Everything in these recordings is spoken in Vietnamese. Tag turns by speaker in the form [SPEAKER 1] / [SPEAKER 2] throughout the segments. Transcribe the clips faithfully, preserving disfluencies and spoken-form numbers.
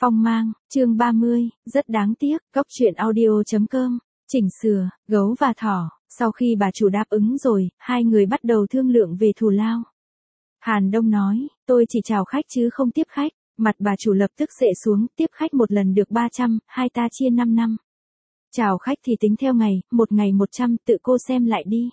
[SPEAKER 1] Phong mang, chương ba mươi, rất đáng tiếc, góc truyện audio.com, chỉnh sửa, gấu và thỏ, sau khi bà chủ đáp ứng rồi, hai người bắt đầu thương lượng về thù lao. Hàn Đông nói, tôi chỉ chào khách chứ không tiếp khách, mặt bà chủ lập tức xệ xuống, tiếp khách một lần được ba trăm, hai ta chia năm năm. Chào khách thì tính theo ngày, một ngày một trăm, tự cô xem lại đi.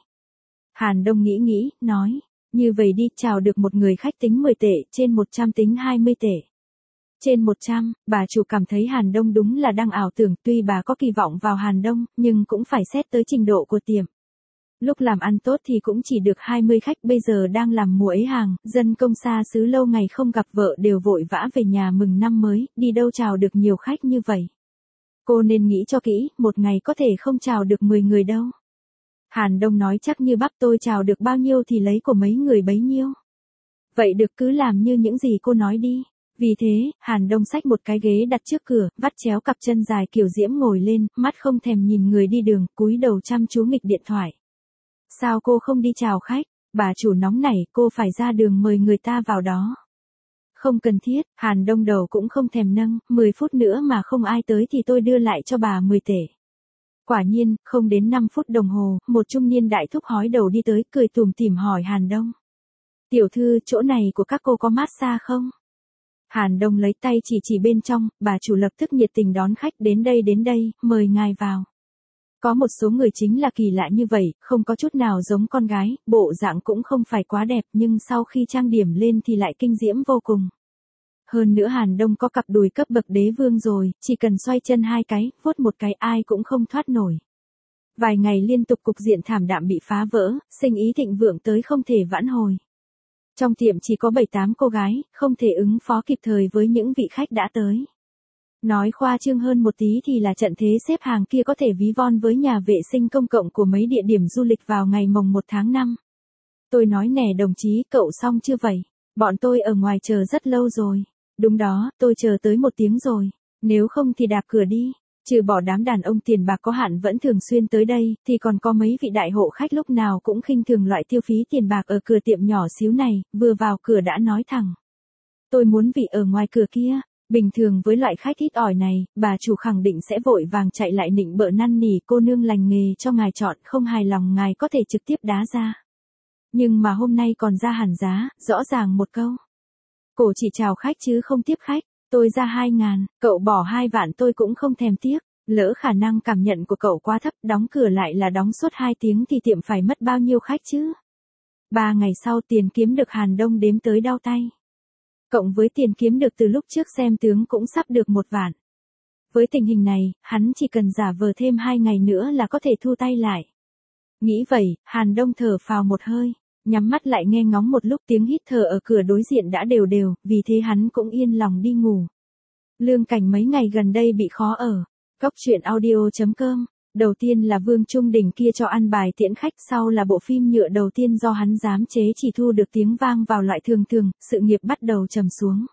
[SPEAKER 1] Hàn Đông nghĩ nghĩ, nói, như vậy đi, chào được một người khách tính mười tệ, trên một trăm tính hai mươi tệ. Trên một trăm, bà chủ cảm thấy Hàn Đông đúng là đang ảo tưởng, tuy bà có kỳ vọng vào Hàn Đông, nhưng cũng phải xét tới trình độ của tiệm. Lúc làm ăn tốt thì cũng chỉ được hai mươi khách, bây giờ đang làm mùa ấy hàng, dân công xa xứ lâu ngày không gặp vợ đều vội vã về nhà mừng năm mới, đi đâu chào được nhiều khách như vậy. Cô nên nghĩ cho kỹ, một ngày có thể không chào được mười người đâu. Hàn Đông nói chắc như bắp, tôi chào được bao nhiêu thì lấy của mấy người bấy nhiêu. Vậy được, cứ làm như những gì cô nói đi. Vì thế, Hàn Đông xách một cái ghế đặt trước cửa, vắt chéo cặp chân dài kiểu diễm ngồi lên, mắt không thèm nhìn người đi đường, cúi đầu chăm chú nghịch điện thoại. Sao cô không đi chào khách? Bà chủ nóng nảy, cô phải ra đường mời người ta vào đó. Không cần thiết, Hàn Đông đầu cũng không thèm nâng, mười phút nữa mà không ai tới thì tôi đưa lại cho bà mười tệ. Quả nhiên, không đến năm phút đồng hồ, một trung niên đại thúc hói đầu đi tới, cười tủm tỉm hỏi Hàn Đông. Tiểu thư, chỗ này của các cô có massage không? Hàn Đông lấy tay chỉ chỉ bên trong, bà chủ lập tức nhiệt tình đón khách, đến đây đến đây, mời ngài vào. Có một số người chính là kỳ lạ như vậy, không có chút nào giống con gái, bộ dạng cũng không phải quá đẹp nhưng sau khi trang điểm lên thì lại kinh diễm vô cùng. Hơn nữa Hàn Đông có cặp đùi cấp bậc đế vương rồi, chỉ cần xoay chân hai cái, vuốt một cái ai cũng không thoát nổi. Vài ngày liên tục cục diện thảm đạm bị phá vỡ, sinh ý thịnh vượng tới không thể vãn hồi. Trong tiệm chỉ có bảy tám cô gái, không thể ứng phó kịp thời với những vị khách đã tới. Nói khoa trương hơn một tí thì là trận thế xếp hàng kia có thể ví von với nhà vệ sinh công cộng của mấy địa điểm du lịch vào ngày mồng một tháng năm. Tôi nói nè đồng chí, cậu xong chưa vậy? Bọn tôi ở ngoài chờ rất lâu rồi. Đúng đó, tôi chờ tới một tiếng rồi. Nếu không thì đạp cửa đi. Trừ bỏ đám đàn ông tiền bạc có hạn vẫn thường xuyên tới đây, thì còn có mấy vị đại hộ khách lúc nào cũng khinh thường loại tiêu phí tiền bạc ở cửa tiệm nhỏ xíu này, vừa vào cửa đã nói thẳng. Tôi muốn vị ở ngoài cửa kia. Bình thường với loại khách ít ỏi này, bà chủ khẳng định sẽ vội vàng chạy lại nịnh bợ năn nỉ cô nương lành nghề cho ngài chọn, không hài lòng ngài có thể trực tiếp đá ra. Nhưng mà hôm nay còn ra hẳn giá, rõ ràng một câu. Cổ chỉ chào khách chứ không tiếp khách, tôi ra hai ngàn, cậu bỏ hai vạn tôi cũng không thèm tiếc. Lỡ khả năng cảm nhận của cậu quá thấp, đóng cửa lại là đóng suốt hai tiếng thì tiệm phải mất bao nhiêu khách chứ? Ba ngày sau tiền kiếm được Hàn Đông đếm tới đau tay. Cộng với tiền kiếm được từ lúc trước xem tướng cũng sắp được một vạn. Với tình hình này, hắn chỉ cần giả vờ thêm hai ngày nữa là có thể thu tay lại. Nghĩ vậy, Hàn Đông thở phào một hơi, nhắm mắt lại nghe ngóng một lúc, tiếng hít thở ở cửa đối diện đã đều đều, vì thế hắn cũng yên lòng đi ngủ. Lương Cảnh mấy ngày gần đây bị khó ở. Góc truyện audio.com. Đầu tiên là Vương Trung Đình kia cho ăn bài tiễn khách, sau là bộ phim nhựa đầu tiên do hắn dám chế chỉ thu được tiếng vang vào loại thường thường, sự nghiệp bắt đầu trầm xuống.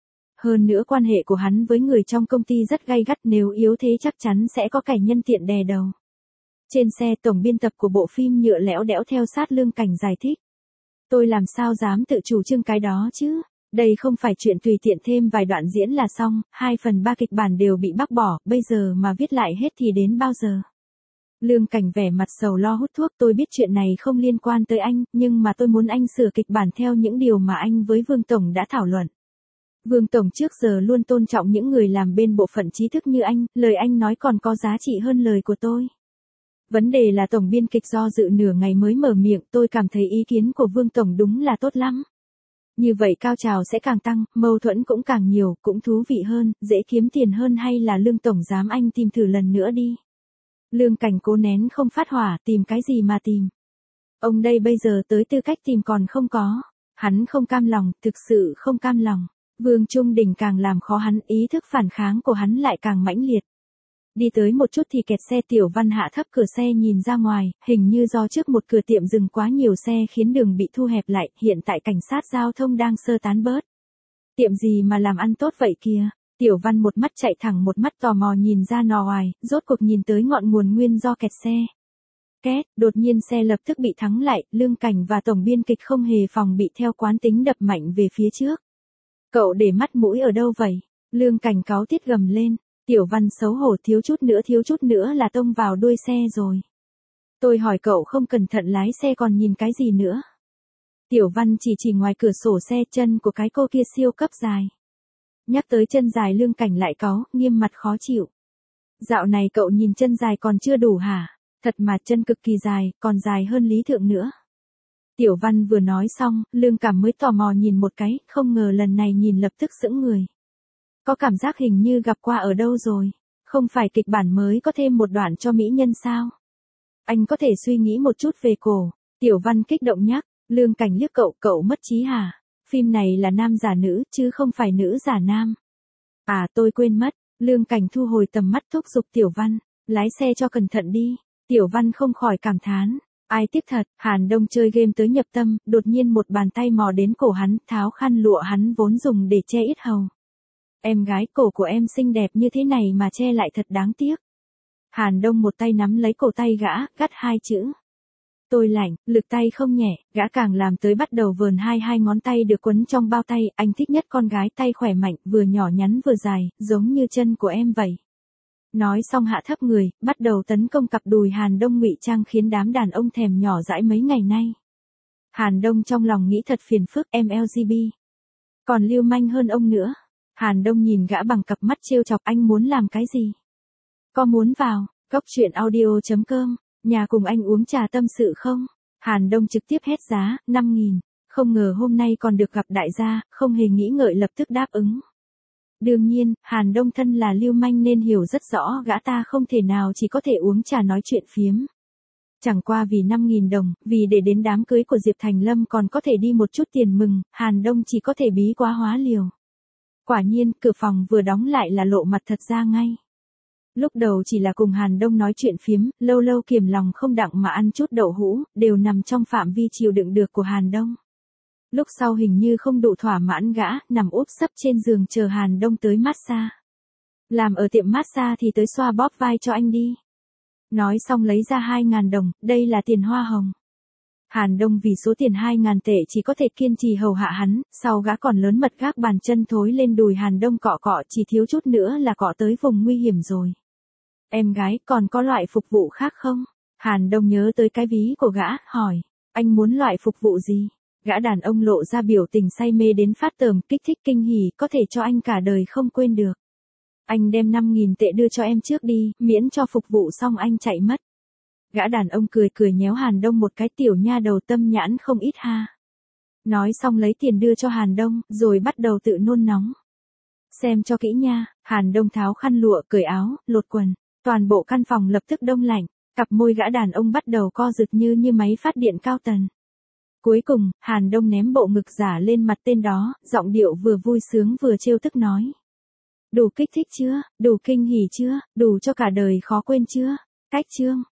[SPEAKER 1] Hơn nữa quan hệ của hắn với người trong công ty rất gay gắt, nếu yếu thế chắc chắn sẽ có kẻ nhân tiện đè đầu. Trên xe tổng biên tập của bộ phim nhựa lẽo đẽo theo sát Lương Cảnh giải thích. Tôi làm sao dám tự chủ trương cái đó chứ? Đây không phải chuyện tùy tiện thêm vài đoạn diễn là xong, hai phần ba kịch bản đều bị bác bỏ, bây giờ mà viết lại hết thì đến bao giờ? Lương Cảnh vẻ mặt sầu lo hút thuốc, tôi biết chuyện này không liên quan tới anh, nhưng mà tôi muốn anh sửa kịch bản theo những điều mà anh với Vương Tổng đã thảo luận. Vương Tổng trước giờ luôn tôn trọng những người làm bên bộ phận trí thức như anh, lời anh nói còn có giá trị hơn lời của tôi. Vấn đề là tổng biên kịch do dự nửa ngày mới mở miệng, tôi cảm thấy ý kiến của Vương Tổng đúng là tốt lắm. Như vậy cao trào sẽ càng tăng, mâu thuẫn cũng càng nhiều, cũng thú vị hơn, dễ kiếm tiền hơn, hay là Lương Tổng dám anh tìm thử lần nữa đi. Lương Cảnh cố nén không phát hỏa, tìm cái gì mà tìm. Ông đây bây giờ tới tư cách tìm còn không có. Hắn không cam lòng, thực sự không cam lòng. Vương Trung Đình càng làm khó hắn, ý thức phản kháng của hắn lại càng mãnh liệt. Đi tới một chút thì kẹt xe, Tiểu Văn hạ thấp cửa xe nhìn ra ngoài, hình như do trước một cửa tiệm dừng quá nhiều xe khiến đường bị thu hẹp lại, hiện tại cảnh sát giao thông đang sơ tán bớt. Tiệm gì mà làm ăn tốt vậy kìa? Tiểu Văn một mắt chạy thẳng một mắt tò mò nhìn ra nò ngoài, rốt cuộc nhìn tới ngọn nguồn nguyên do kẹt xe. Két, đột nhiên xe lập tức bị thắng lại, Lương Cảnh và tổng biên kịch không hề phòng bị theo quán tính đập mạnh về phía trước. Cậu để mắt mũi ở đâu vậy? Lương Cảnh cáu tiết gầm lên, Tiểu Văn xấu hổ thiếu chút nữa thiếu chút nữa là tông vào đuôi xe rồi. Tôi hỏi cậu không cẩn thận lái xe còn nhìn cái gì nữa. Tiểu Văn chỉ chỉ ngoài cửa sổ xe, chân của cái cô kia siêu cấp dài. Nhắc tới chân dài Lương Cảnh lại cáu, nghiêm mặt khó chịu. Dạo này cậu nhìn chân dài còn chưa đủ hả? Thật mà chân cực kỳ dài, còn dài hơn Lý Thượng nữa. Tiểu Văn vừa nói xong, Lương Cảm mới tò mò nhìn một cái, không ngờ lần này nhìn lập tức sững người. Có cảm giác hình như gặp qua ở đâu rồi. Không phải kịch bản mới có thêm một đoạn cho mỹ nhân sao? Anh có thể suy nghĩ một chút về cổ. Tiểu Văn kích động nhắc, Lương Cảnh liếc cậu, cậu mất trí hả? Phim này là nam giả nữ, chứ không phải nữ giả nam. À tôi quên mất, Lương Cảnh thu hồi tầm mắt thúc giục Tiểu Văn, lái xe cho cẩn thận đi. Tiểu Văn không khỏi cảm thán, ai tiếc thật, Hàn Đông chơi game tới nhập tâm, đột nhiên một bàn tay mò đến cổ hắn, tháo khăn lụa hắn vốn dùng để che yết hầu. Em gái, cổ của em xinh đẹp như thế này mà che lại thật đáng tiếc. Hàn Đông một tay nắm lấy cổ tay gã, gắt hai chữ. Tôi lạnh, lực tay không nhẹ, gã càng làm tới bắt đầu vờn hai hai ngón tay được quấn trong bao tay, anh thích nhất con gái tay khỏe mạnh, vừa nhỏ nhắn vừa dài, giống như chân của em vậy. Nói xong hạ thấp người, bắt đầu tấn công cặp đùi Hàn Đông ngụy trang khiến đám đàn ông thèm nhỏ dãi mấy ngày nay. Hàn Đông trong lòng nghĩ thật phiền phức, em lờ giê bê. Còn lưu manh hơn ông nữa. Hàn Đông nhìn gã bằng cặp mắt trêu chọc, anh muốn làm cái gì? Có muốn vào, cốc truyện audio chấm com, nhà cùng anh uống trà tâm sự không? Hàn Đông trực tiếp hét giá, năm nghìn, không ngờ hôm nay còn được gặp đại gia, không hề nghĩ ngợi lập tức đáp ứng. Đương nhiên, Hàn Đông thân là lưu manh nên hiểu rất rõ gã ta không thể nào chỉ có thể uống trà nói chuyện phiếm. Chẳng qua vì năm nghìn đồng, vì để đến đám cưới của Diệp Thành Lâm còn có thể đi một chút tiền mừng, Hàn Đông chỉ có thể bí quá hóa liều. Quả nhiên, cửa phòng vừa đóng lại là lộ mặt thật ra ngay. Lúc đầu chỉ là cùng Hàn Đông nói chuyện phiếm, lâu lâu kiềm lòng không đặng mà ăn chút đậu hũ, đều nằm trong phạm vi chịu đựng được của Hàn Đông. Lúc sau hình như không đủ thỏa mãn gã, nằm úp sấp trên giường chờ Hàn Đông tới massage. Làm ở tiệm massage thì tới xoa bóp vai cho anh đi. Nói xong lấy ra hai ngàn đồng, đây là tiền hoa hồng. Hàn Đông vì số tiền hai ngàn tệ chỉ có thể kiên trì hầu hạ hắn, sau gã còn lớn mật gác bàn chân thối lên đùi Hàn Đông cọ cọ, chỉ thiếu chút nữa là cọ tới vùng nguy hiểm rồi. Em gái, còn có loại phục vụ khác không? Hàn Đông nhớ tới cái ví của gã, hỏi, anh muốn loại phục vụ gì? Gã đàn ông lộ ra biểu tình say mê đến phát tởm, kích thích kinh hỉ, có thể cho anh cả đời không quên được. Anh đem năm nghìn tệ đưa cho em trước đi, miễn cho phục vụ xong anh chạy mất. Gã đàn ông cười cười nhéo Hàn Đông một cái, tiểu nha đầu tâm nhãn không ít ha. Nói xong lấy tiền đưa cho Hàn Đông, rồi bắt đầu tự nôn nóng. Xem cho kỹ nha, Hàn Đông tháo khăn lụa, cởi áo, lột quần, toàn bộ căn phòng lập tức đông lạnh, cặp môi gã đàn ông bắt đầu co rụt như như máy phát điện cao tần. Cuối cùng, Hàn Đông ném bộ ngực giả lên mặt tên đó, giọng điệu vừa vui sướng vừa trêu tức nói. Đủ kích thích chưa, đủ kinh hỉ chưa, đủ cho cả đời khó quên chưa? Cách chương.